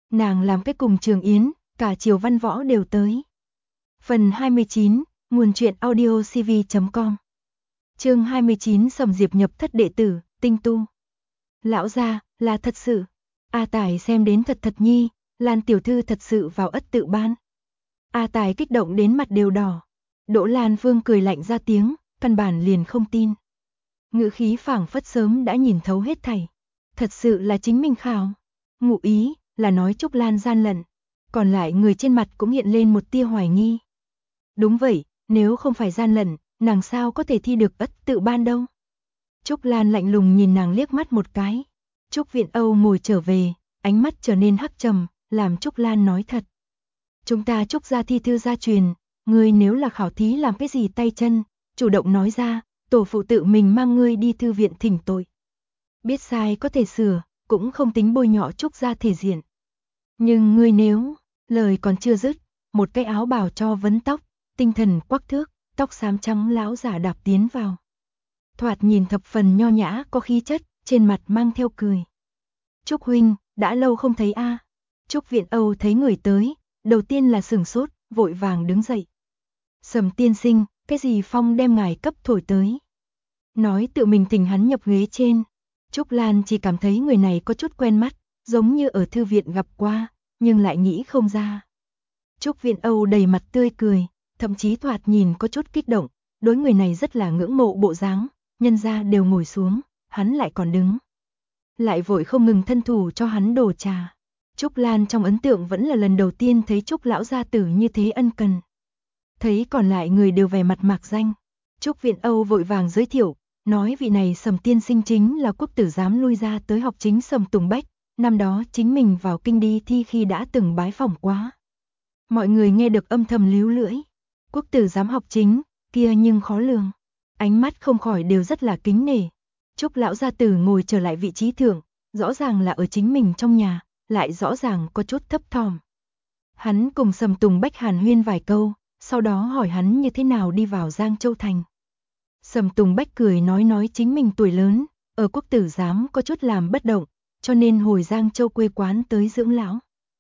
Nàng làm cái cùng Trường Yến, cả Triều Văn Võ đều tới. Phần 29, nguồn truyện audio cv.com. Chương 29, Sầm Diệp nhập thất đệ tử, tinh tu. Lão gia, là thật sự. A Tài xem đến thật nhi, Lan tiểu thư thật sự vào ất tự ban. A Tài kích động đến mặt đều đỏ. Đỗ Lan Vương cười lạnh ra tiếng, căn bản liền không tin. Ngữ khí phảng phất sớm đã nhìn thấu hết thảy. Thật sự là chính mình khảo. Ngụ ý là nói Trúc Lan gian lận. Còn lại người trên mặt cũng hiện lên một tia hoài nghi. Đúng vậy, nếu không phải gian lận, nàng sao có thể thi được ất tự ban đâu. Trúc Lan lạnh lùng nhìn nàng liếc mắt một cái. Trúc Viện Âu ngồi trở về, ánh mắt trở nên hắc trầm, làm Trúc Lan nói thật. Chúng ta Trúc gia thi thư gia truyền, ngươi nếu là khảo thí làm cái gì tay chân, chủ động nói ra, tổ phụ tự mình mang ngươi đi thư viện thỉnh tội. Biết sai có thể sửa, cũng không tính bôi nhọ Trúc gia thể diện. Nhưng ngươi nếu, lời còn chưa dứt, một cái áo bào cho vấn tóc, tinh thần quắc thước, tóc xám trắng lão giả đạp tiến vào. Thoạt nhìn thập phần nho nhã có khí chất, trên mặt mang theo cười. Trúc huynh, đã lâu không thấy a. Trúc Viện Âu thấy người tới, đầu tiên là sửng sốt, vội vàng đứng dậy. Sầm tiên sinh, cái gì phong đem ngài cấp thổi tới. Nói tự mình thỉnh hắn nhập ghế trên. Trúc Lan chỉ cảm thấy người này có chút quen mắt, giống như ở thư viện gặp qua, nhưng lại nghĩ không ra. Trúc Viện Âu đầy mặt tươi cười, thậm chí thoạt nhìn có chút kích động, đối người này rất là ngưỡng mộ bộ dáng, nhân gia đều ngồi xuống, hắn lại còn đứng. Lại vội không ngừng thân thủ cho hắn đổ trà. Trúc Lan trong ấn tượng vẫn là lần đầu tiên thấy Trúc lão gia tử như thế ân cần. Thấy còn lại người đều vẻ mặt mạc danh. Trúc Viện Âu vội vàng giới thiệu, nói vị này Sầm tiên sinh chính là quốc tử giám lui ra tới học chính Sầm Tùng Bách, năm đó chính mình vào kinh đi thi khi đã từng bái phỏng quá. Mọi người nghe được âm thầm líu lưỡi. Quốc tử giám học chính, kia nhưng khó lường. Ánh mắt không khỏi đều rất là kính nể. Trúc lão gia tử ngồi trở lại vị trí thượng, rõ ràng là ở chính mình trong nhà, lại rõ ràng có chút thấp thỏm. Hắn cùng Sầm Tùng Bách hàn huyên vài câu, sau đó hỏi hắn như thế nào đi vào Giang Châu Thành. Sầm Tùng Bách cười nói chính mình tuổi lớn, ở quốc tử giám có chút làm bất động, cho nên hồi Giang Châu quê quán tới dưỡng lão.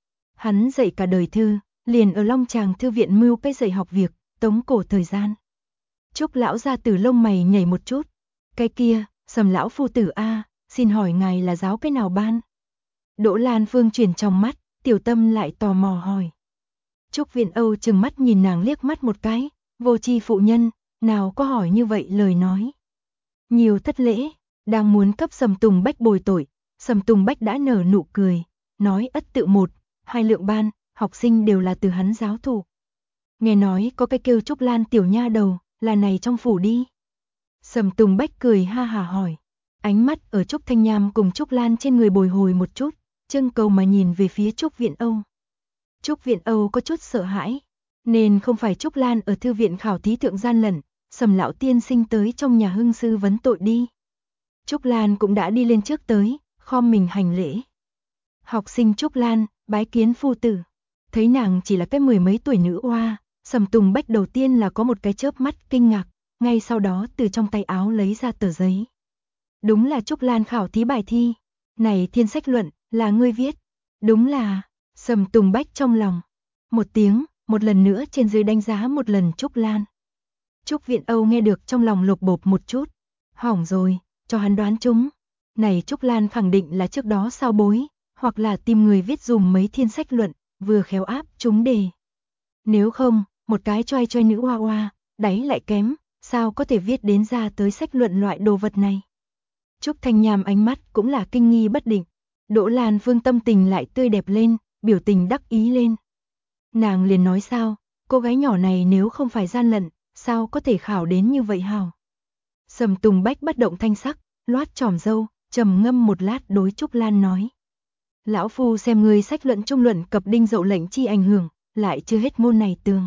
Hắn dạy cả đời thư, liền ở Long Tràng thư viện mưu cái dạy học việc, tống cổ thời gian. Trúc lão gia tử lông mày nhảy một chút. Cái kia, Sầm lão phu tử a, xin hỏi ngài là giáo cái nào ban? Đỗ Lan Phương chuyển trong mắt, tiểu tâm lại tò mò hỏi. Trúc Viện Âu chừng mắt nhìn nàng liếc mắt một cái, vô tri phụ nhân, nào có hỏi như vậy lời nói. Nhiều thất lễ, đang muốn cấp Sầm Tùng Bách bồi tội, Sầm Tùng Bách đã nở nụ cười, nói ất tự 1, 2 lượng ban, học sinh đều là từ hắn giáo thụ. Nghe nói có cái kêu Trúc Lan tiểu nha đầu, là này trong phủ đi. Sầm Tùng Bách cười ha hà hỏi, ánh mắt ở Trúc Thanh Nham cùng Trúc Lan trên người bồi hồi một chút, trưng cầu mà nhìn về phía Trúc Viện Âu. Trúc Viện Âu có chút sợ hãi, nên không phải Trúc Lan ở thư viện khảo thí thượng gian lận, Sầm lão tiên sinh tới trong nhà hưng sư vấn tội đi. Trúc Lan cũng đã đi lên trước tới, khom mình hành lễ. Học sinh Trúc Lan, bái kiến phu tử. Thấy nàng chỉ là cái mười mấy tuổi nữ oa, Sầm Tùng Bách đầu tiên là có một cái chớp mắt kinh ngạc, ngay sau đó từ trong tay áo lấy ra tờ giấy. Đúng là Trúc Lan khảo thí bài thi. Này thiên sách luận, là ngươi viết. Đúng là, Sầm Tùng Bách trong lòng. Một tiếng, một lần nữa trên dưới đánh giá một lần Trúc Lan. Trúc Viện Âu nghe được trong lòng lột bột một chút. Hỏng rồi, cho hắn đoán chúng. Này Trúc Lan khẳng định là trước đó sao bối, hoặc là tìm người viết dùm mấy thiên sách luận, vừa khéo áp trúng đề. Nếu không, một cái choai choai nữ hoa hoa, đáy lại kém, sao có thể viết đến ra tới sách luận loại đồ vật này. Trúc Thanh Nham ánh mắt cũng là kinh nghi bất định. Đỗ Lan Phương tâm tình lại tươi đẹp lên, biểu tình đắc ý lên. Nàng liền nói sao, cô gái nhỏ này nếu không phải gian lận, sao có thể khảo đến như vậy hào. Sầm Tùng Bách bất động thanh sắc, loát tròm râu, trầm ngâm một lát đối Trúc Lan nói. Lão phu xem người sách luận trung luận cập đinh dậu lệnh chi ảnh hưởng, lại chưa hết môn này tường.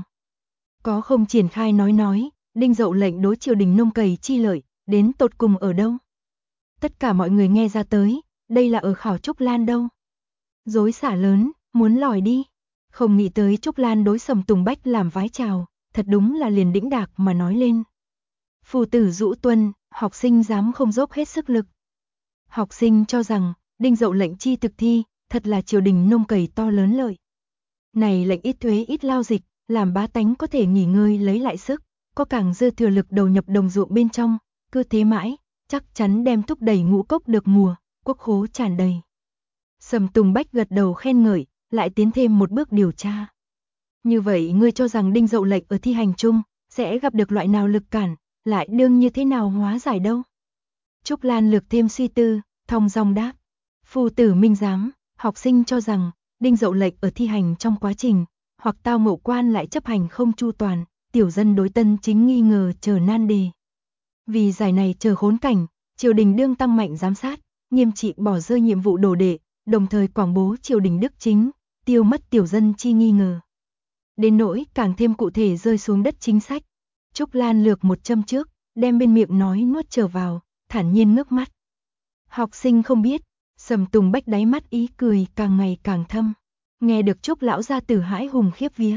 Có không triển khai nói, đinh dậu lệnh đối triều đình nông cày chi lợi, đến tột cùng ở đâu? Tất cả mọi người nghe ra tới, đây là ở khảo Trúc Lan đâu. Dối xả lớn, muốn lòi đi. Không nghĩ tới Trúc Lan đối Sầm Tùng Bách làm vái chào, thật đúng là liền đĩnh đạc mà nói lên. Phù tử dũ tuân, học sinh dám không dốc hết sức lực. Học sinh cho rằng, đinh dậu lệnh chi thực thi, thật là triều đình nông cày to lớn lợi. Này lệnh ít thuế ít lao dịch, làm bá tánh có thể nghỉ ngơi lấy lại sức, có càng dư thừa lực đầu nhập đồng ruộng bên trong, cứ thế mãi, chắc chắn đem thúc đẩy ngũ cốc được mùa, quốc khố tràn đầy. Sầm Tùng Bách gật đầu khen ngợi, lại tiến thêm một bước điều tra. Như vậy ngươi cho rằng Đinh Dậu Lệnh ở thi hành chung, sẽ gặp được loại nào lực cản, lại đương như thế nào hóa giải đâu? Trúc Lan lược thêm suy tư, thong dong đáp. Phu tử minh giám, học sinh cho rằng, Đinh Dậu Lệnh ở thi hành trong quá trình, hoặc tao ngộ quan lại chấp hành không chu toàn, tiểu dân đối tân chính nghi ngờ chờ nan đề. Vì giải này chờ khốn cảnh, triều đình đương tăng mạnh giám sát, nghiêm trị bỏ rơi nhiệm vụ đồ đệ, đồng thời quảng bố triều đình đức chính, tiêu mất tiểu dân chi nghi ngờ. Đến nỗi càng thêm cụ thể rơi xuống đất chính sách. Trúc Lan lược một châm trước, đem bên miệng nói nuốt trở vào, thản nhiên ngước mắt. Học sinh không biết, Sầm Tùng Bách đáy mắt ý cười càng ngày càng thâm. Nghe được Trúc lão gia tử hãi hùng khiếp vía.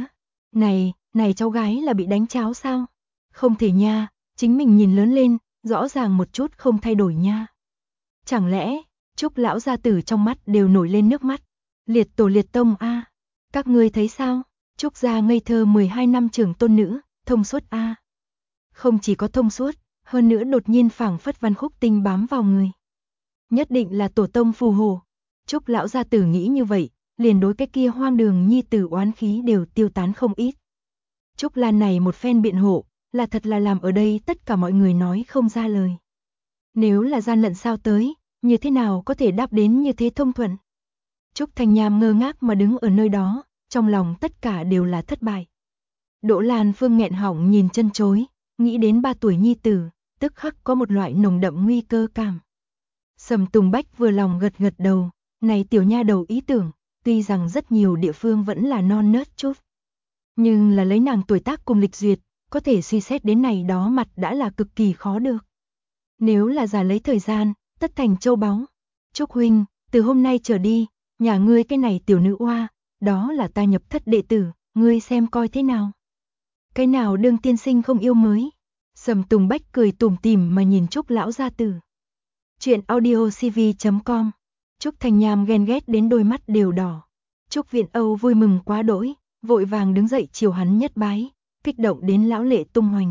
Này cháu gái là bị đánh cháo sao? Không thể nha, chính mình nhìn lớn lên, rõ ràng một chút không thay đổi nha. Chẳng lẽ, Trúc lão gia tử trong mắt đều nổi lên nước mắt. Liệt tổ liệt tông a, các ngươi thấy sao? Trúc gia ngây thơ 12 năm trưởng tôn nữ, thông suốt a. Không chỉ có thông suốt, hơn nữa đột nhiên phảng phất văn khúc tinh bám vào người. Nhất định là tổ tông phù hộ. Trúc lão gia tử nghĩ như vậy, liền đối cái kia hoang đường nhi tử oán khí đều tiêu tán không ít. Trúc Lan này một phen biện hộ, là thật là làm ở đây tất cả mọi người nói không ra lời. Nếu là gian lận sao tới, như thế nào có thể đáp đến như thế thông thuận? Trúc Thanh Nham ngơ ngác mà đứng ở nơi đó, trong lòng tất cả đều là thất bại. Đỗ Lan Phương nghẹn họng nhìn chân chối, nghĩ đến 3 tuổi nhi tử, tức khắc có một loại nồng đậm nguy cơ cảm. Sầm Tùng Bách vừa lòng gật gật đầu, này tiểu nha đầu ý tưởng, tuy rằng rất nhiều địa phương vẫn là non nớt chút. Nhưng là lấy nàng tuổi tác cùng lịch duyệt, có thể suy xét đến này đó mặt đã là cực kỳ khó được. Nếu là giả lấy thời gian, tất thành châu báu. Trúc huynh, từ hôm nay trở đi, nhà ngươi cái này tiểu nữ oa, đó là ta nhập thất đệ tử, ngươi xem coi thế nào. Cái nào đương tiên sinh không yêu mới? Sầm Tùng Bách cười tủm tỉm mà nhìn Trúc lão gia tử. Chuyện audiocv.com. Trúc Thanh Nham ghen ghét đến đôi mắt đều đỏ. Trúc Viện Âu vui mừng quá đỗi, vội vàng đứng dậy chiều hắn nhất bái, kích động đến lão lệ tung hoành.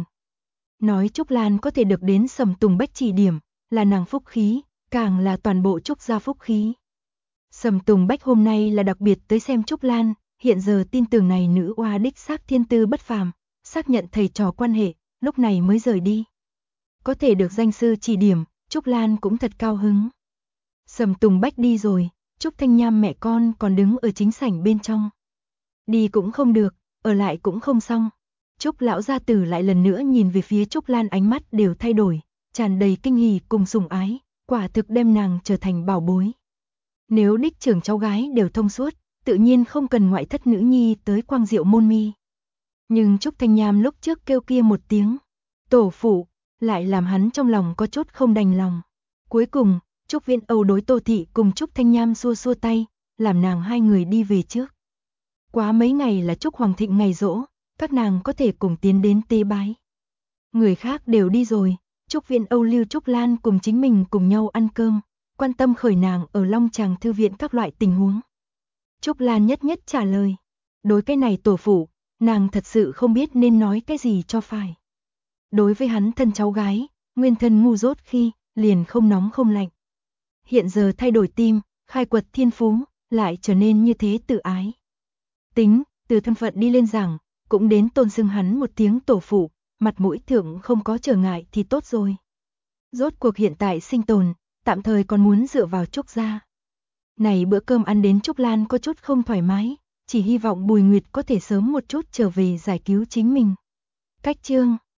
Nói Trúc Lan có thể được đến Sầm Tùng Bách chỉ điểm, là nàng phúc khí, càng là toàn bộ Trúc gia phúc khí. Sầm Tùng Bách hôm nay là đặc biệt tới xem Trúc Lan, hiện giờ tin tưởng này nữ oa đích xác thiên tư bất phàm, xác nhận thầy trò quan hệ, lúc này mới rời đi. Có thể được danh sư chỉ điểm, Trúc Lan cũng thật cao hứng. Sầm Tùng Bách đi rồi, Trúc Thanh Nham mẹ con còn đứng ở chính sảnh bên trong. Đi cũng không được, ở lại cũng không xong. Trúc lão gia tử lại lần nữa nhìn về phía Trúc Lan, ánh mắt đều thay đổi, tràn đầy kinh hỉ cùng sủng ái, quả thực đem nàng trở thành bảo bối. Nếu đích trưởng cháu gái đều thông suốt, tự nhiên không cần ngoại thất nữ nhi tới quang diệu môn mi. Nhưng Trúc Thanh Nham lúc trước kêu kia một tiếng tổ phụ, lại làm hắn trong lòng có chút không đành lòng. Cuối cùng, Trúc Viễn Âu đối Tô Thị cùng Trúc Thanh Nham xua xua tay, làm nàng hai người đi về trước. Quá mấy ngày là Trúc Hoàng Thịnh ngày giỗ, các nàng có thể cùng tiến đến tế bái. Người khác đều đi rồi, Trúc Viễn Âu lưu Trúc Lan cùng chính mình cùng nhau ăn cơm, quan tâm khởi nàng ở Long Tràng thư viện các loại tình huống. Trúc Lan nhất nhất trả lời. Đối cái này tổ phụ, nàng thật sự không biết nên nói cái gì cho phải. Đối với hắn thân cháu gái, nguyên thân ngu dốt khi, liền không nóng không lạnh. Hiện giờ thay đổi tim, khai quật thiên phú, lại trở nên như thế tự ái. Tính, từ thân phận đi lên giảng, cũng đến tôn xưng hắn một tiếng tổ phụ, mặt mũi thượng không có trở ngại thì tốt rồi. Rốt cuộc hiện tại sinh tồn, tạm thời còn muốn dựa vào Trúc gia. Này bữa cơm ăn đến Trúc Lan có chút không thoải mái, chỉ hy vọng Bùi Nguyệt có thể sớm một chút trở về giải cứu chính mình. Cách chương